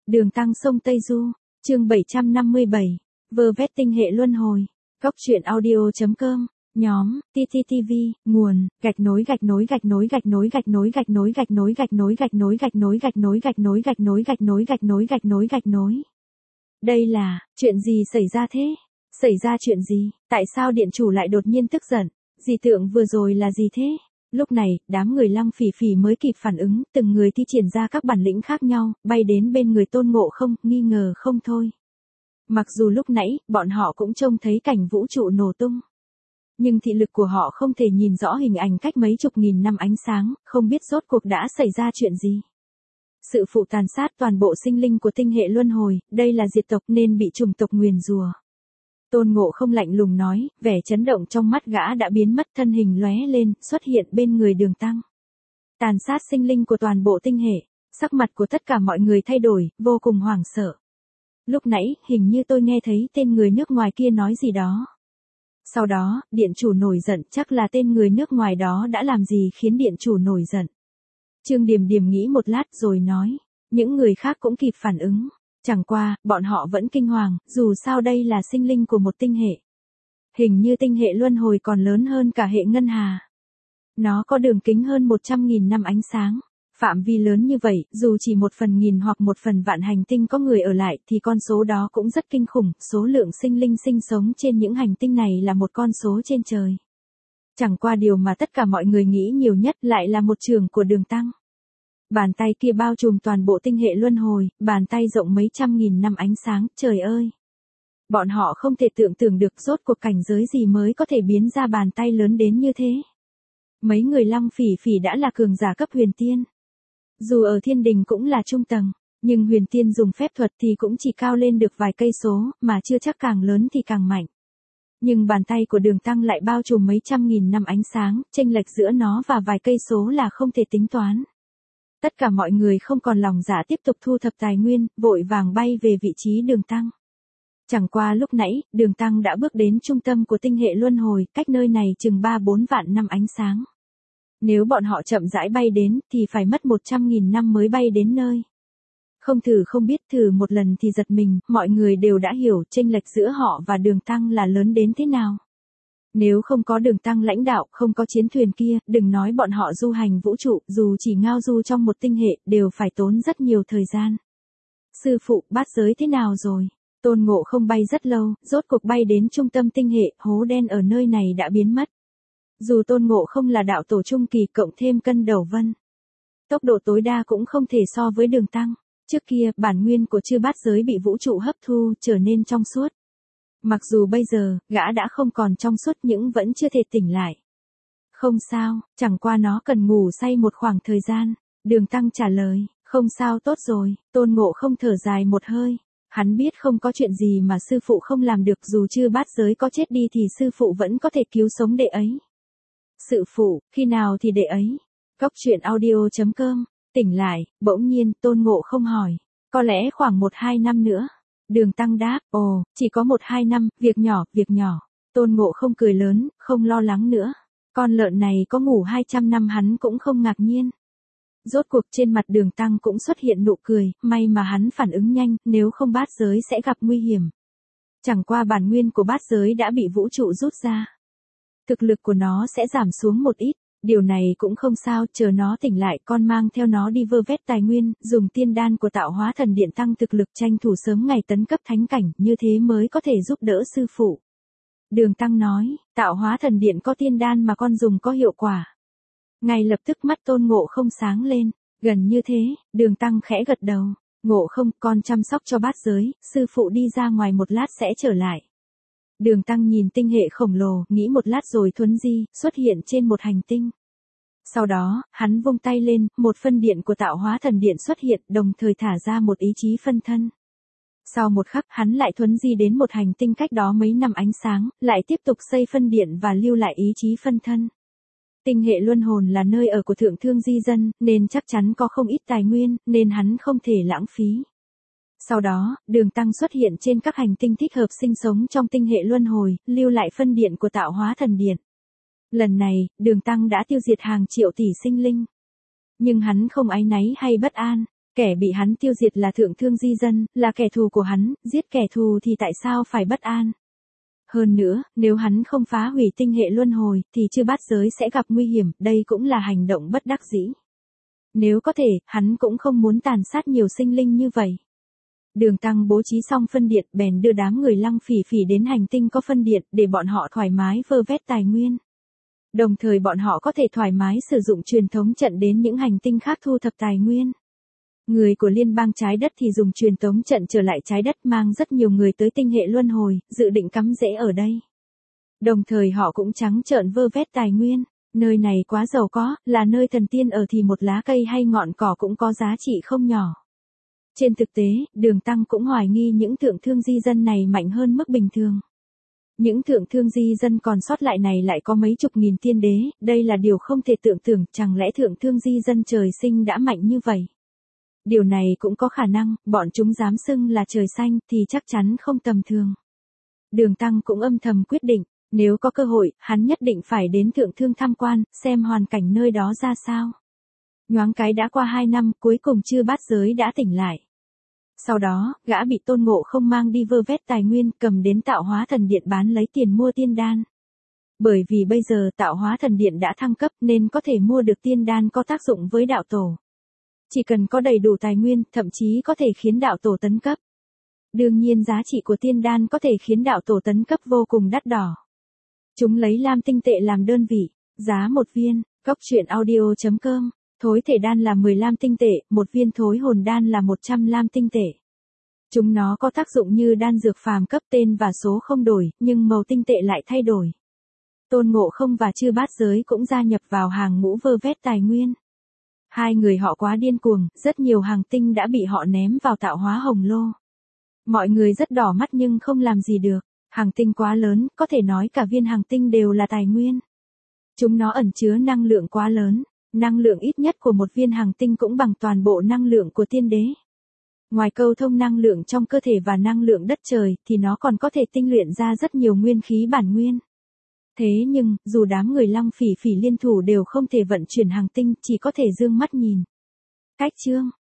Đường Tăng sông Tây Du, chương 757, vơ vét tinh hệ luân hồi. Cóc truyện audio.com, nhóm, TTTV, nguồn, gạch nối. Đây là, chuyện gì xảy ra thế? Xảy ra chuyện gì? Tại sao điện chủ lại đột nhiên tức giận? Dị tượng vừa rồi là gì thế? Lúc này, đám người Lăng Phỉ Phỉ mới kịp phản ứng, từng người thi triển ra các bản lĩnh khác nhau, bay đến bên người Tôn Ngộ Không, nghi ngờ không thôi. Mặc dù lúc nãy, bọn họ cũng trông thấy cảnh vũ trụ nổ tung. Nhưng thị lực của họ không thể nhìn rõ hình ảnh cách mấy chục nghìn năm ánh sáng, không biết rốt cuộc đã xảy ra chuyện gì. Sự phụ tàn sát toàn bộ sinh linh của tinh hệ luân hồi, đây là diệt tộc nên bị chủng tộc nguyền rủa. Tôn Ngộ Không lạnh lùng nói, vẻ chấn động trong mắt gã đã biến mất, thân hình lóe lên, xuất hiện bên người Đường Tăng. Tàn sát sinh linh của toàn bộ tinh hệ, sắc mặt của tất cả mọi người thay đổi, vô cùng hoảng sợ. Lúc nãy, hình như tôi nghe thấy tên người nước ngoài kia nói gì đó. Sau đó, điện chủ nổi giận, chắc là tên người nước ngoài đó đã làm gì khiến điện chủ nổi giận. Trương Điềm Điềm nghĩ một lát rồi nói, những người khác cũng kịp phản ứng. Chẳng qua, bọn họ vẫn kinh hoàng, dù sao đây là sinh linh của một tinh hệ. Hình như tinh hệ luân hồi còn lớn hơn cả hệ ngân hà. Nó có đường kính hơn 100.000 năm ánh sáng. Phạm vi lớn như vậy, dù chỉ 1/1000 hoặc 1/1000 hành tinh có người ở lại thì con số đó cũng rất kinh khủng, số lượng sinh linh sinh sống trên những hành tinh này là một con số trên trời. Chẳng qua điều mà tất cả mọi người nghĩ nhiều nhất lại là một trường của Đường Tăng. Bàn tay kia bao trùm toàn bộ tinh hệ luân hồi, bàn tay rộng mấy trăm nghìn năm ánh sáng, trời ơi! Bọn họ không thể tưởng tượng được rốt cuộc cảnh giới gì mới có thể biến ra bàn tay lớn đến như thế. Mấy người Lăng Phỉ Phỉ đã là cường giả cấp huyền tiên. Dù ở thiên đình cũng là trung tầng, nhưng huyền tiên dùng phép thuật thì cũng chỉ cao lên được vài cây số, mà chưa chắc càng lớn thì càng mạnh. Nhưng bàn tay của Đường Tăng lại bao trùm mấy trăm nghìn năm ánh sáng, chênh lệch giữa nó và vài cây số là không thể tính toán. Tất cả mọi người không còn lòng dạ tiếp tục thu thập tài nguyên, vội vàng bay về vị trí Đường Tăng. Chẳng qua lúc nãy, Đường Tăng đã bước đến trung tâm của tinh hệ luân hồi, cách nơi này chừng 3-4 vạn năm ánh sáng. Nếu bọn họ chậm rãi bay đến, thì phải mất 100.000 năm mới bay đến nơi. Không thử không biết, thử một lần thì giật mình, mọi người đều đã hiểu chênh lệch giữa họ và Đường Tăng là lớn đến thế nào. Nếu không có Đường Tăng lãnh đạo, không có chiến thuyền kia, đừng nói bọn họ du hành vũ trụ, dù chỉ ngao du trong một tinh hệ, đều phải tốn rất nhiều thời gian. Sư phụ, bát giới thế nào rồi? Tôn Ngộ Không bay rất lâu, rốt cuộc bay đến trung tâm tinh hệ, hố đen ở nơi này đã biến mất. Dù Tôn Ngộ Không là đạo tổ trung kỳ cộng thêm cân đầu vân, tốc độ tối đa cũng không thể so với Đường Tăng. Trước kia, bản nguyên của chư bát giới bị vũ trụ hấp thu, trở nên trong suốt. Mặc dù bây giờ, gã đã không còn trong suốt nhưng vẫn chưa thể tỉnh lại. Không sao, chẳng qua nó cần ngủ say một khoảng thời gian. Đường Tăng trả lời, không sao, tốt rồi. Tôn Ngộ Không thở dài một hơi. Hắn biết không có chuyện gì mà sư phụ không làm được, dù chư bát giới có chết đi thì sư phụ vẫn có thể cứu sống đệ ấy. Sư phụ, khi nào thì đệ ấy? Cóc truyện audio.com, tỉnh lại, bỗng nhiên, Tôn Ngộ Không hỏi. Có lẽ khoảng 1-2 năm nữa. Đường Tăng đáp, ồ, chỉ có 1-2 năm, việc nhỏ. Tôn Ngộ Không cười lớn, không lo lắng nữa. Con lợn này có ngủ 200 năm hắn cũng không ngạc nhiên. Rốt cuộc trên mặt Đường Tăng cũng xuất hiện nụ cười, may mà hắn phản ứng nhanh, nếu không bát giới sẽ gặp nguy hiểm. Chẳng qua bản nguyên của bát giới đã bị vũ trụ rút ra. Thực lực của nó sẽ giảm xuống một ít, điều này cũng không sao, chờ nó tỉnh lại con mang theo nó đi vơ vét tài nguyên, dùng tiên đan của Tạo Hóa Thần Điện tăng thực lực tranh thủ sớm ngày tấn cấp thánh cảnh, như thế mới có thể giúp đỡ sư phụ. Đường Tăng nói, Tạo Hóa Thần Điện có tiên đan mà con dùng có hiệu quả. Ngay lập tức mắt Tôn Ngộ Không sáng lên, gần như thế, Đường Tăng khẽ gật đầu, Ngộ Không, con chăm sóc cho bát giới, sư phụ đi ra ngoài một lát sẽ trở lại. Đường Tăng nhìn tinh hệ khổng lồ, nghĩ một lát rồi thuấn di, xuất hiện trên một hành tinh. Sau đó, hắn vung tay lên, một phân điện của Tạo Hóa Thần Điện xuất hiện, đồng thời thả ra một ý chí phân thân. Sau một khắc, hắn lại thuấn di đến một hành tinh cách đó mấy năm ánh sáng, lại tiếp tục xây phân điện và lưu lại ý chí phân thân. Tinh hệ luân hồn là nơi ở của thượng thương di dân, nên chắc chắn có không ít tài nguyên, nên hắn không thể lãng phí. Sau đó, Đường Tăng xuất hiện trên các hành tinh thích hợp sinh sống trong tinh hệ luân hồi, lưu lại phân điện của Tạo Hóa Thần Điện. Lần này, Đường Tăng đã tiêu diệt hàng triệu tỷ sinh linh. Nhưng hắn không áy náy hay bất an. Kẻ bị hắn tiêu diệt là thượng thương di dân, là kẻ thù của hắn, giết kẻ thù thì tại sao phải bất an? Hơn nữa, nếu hắn không phá hủy tinh hệ luân hồi, thì chư bát giới sẽ gặp nguy hiểm, đây cũng là hành động bất đắc dĩ. Nếu có thể, hắn cũng không muốn tàn sát nhiều sinh linh như vậy. Đường Tăng bố trí xong phân điện, bèn đưa đám người Lăng Phỉ Phỉ đến hành tinh có phân điện, để bọn họ thoải mái vơ vét tài nguyên. Đồng thời bọn họ có thể thoải mái sử dụng truyền thống trận đến những hành tinh khác thu thập tài nguyên. Người của liên bang trái đất thì dùng truyền tống trận trở lại trái đất, mang rất nhiều người tới tinh hệ luân hồi, dự định cắm rễ ở đây. Đồng thời họ cũng trắng trợn vơ vét tài nguyên, nơi này quá giàu có, là nơi thần tiên ở thì một lá cây hay ngọn cỏ cũng có giá trị không nhỏ. Trên thực tế, Đường Tăng cũng hoài nghi những thượng thương di dân này mạnh hơn mức bình thường. Những thượng thương di dân còn sót lại này lại có mấy chục nghìn tiên đế, đây là điều không thể tưởng tượng, chẳng lẽ thượng thương di dân trời sinh đã mạnh như vậy? Điều này cũng có khả năng, bọn chúng dám xưng là trời xanh thì chắc chắn không tầm thường. Đường Tăng cũng âm thầm quyết định, nếu có cơ hội, hắn nhất định phải đến thượng thương tham quan, xem hoàn cảnh nơi đó ra sao. Nhoáng cái đã qua 2 năm, cuối cùng chư bát giới đã tỉnh lại. Sau đó, gã bị Tôn Ngộ Không mang đi vơ vét tài nguyên, cầm đến Tạo Hóa Thần Điện bán lấy tiền mua tiên đan. Bởi vì bây giờ Tạo Hóa Thần Điện đã thăng cấp nên có thể mua được tiên đan có tác dụng với đạo tổ. Chỉ cần có đầy đủ tài nguyên, thậm chí có thể khiến đạo tổ tấn cấp. Đương nhiên giá trị của tiên đan có thể khiến đạo tổ tấn cấp vô cùng đắt đỏ. Chúng lấy lam tinh tệ làm đơn vị, giá một viên, coctruyện.audio.com. Thối thể đan là 10 lam tinh tệ, một viên thối hồn đan là 100 lam tinh tệ. Chúng nó có tác dụng như đan dược phàm cấp, tên và số không đổi, nhưng màu tinh tệ lại thay đổi. Tôn Ngộ Không và chư bát giới cũng gia nhập vào hàng ngũ vơ vét tài nguyên. Hai người họ quá điên cuồng, rất nhiều hàng tinh đã bị họ ném vào tạo hóa hồng lô. Mọi người rất đỏ mắt nhưng không làm gì được, hàng tinh quá lớn, có thể nói cả viên hàng tinh đều là tài nguyên. Chúng nó ẩn chứa năng lượng quá lớn. Năng lượng ít nhất của một viên hàng tinh cũng bằng toàn bộ năng lượng của tiên đế. Ngoài câu thông năng lượng trong cơ thể và năng lượng đất trời, thì nó còn có thể tinh luyện ra rất nhiều nguyên khí bản nguyên. Thế nhưng, dù đám người Lăng Phỉ Phỉ liên thủ đều không thể vận chuyển hàng tinh, chỉ có thể dương mắt nhìn. Cách chương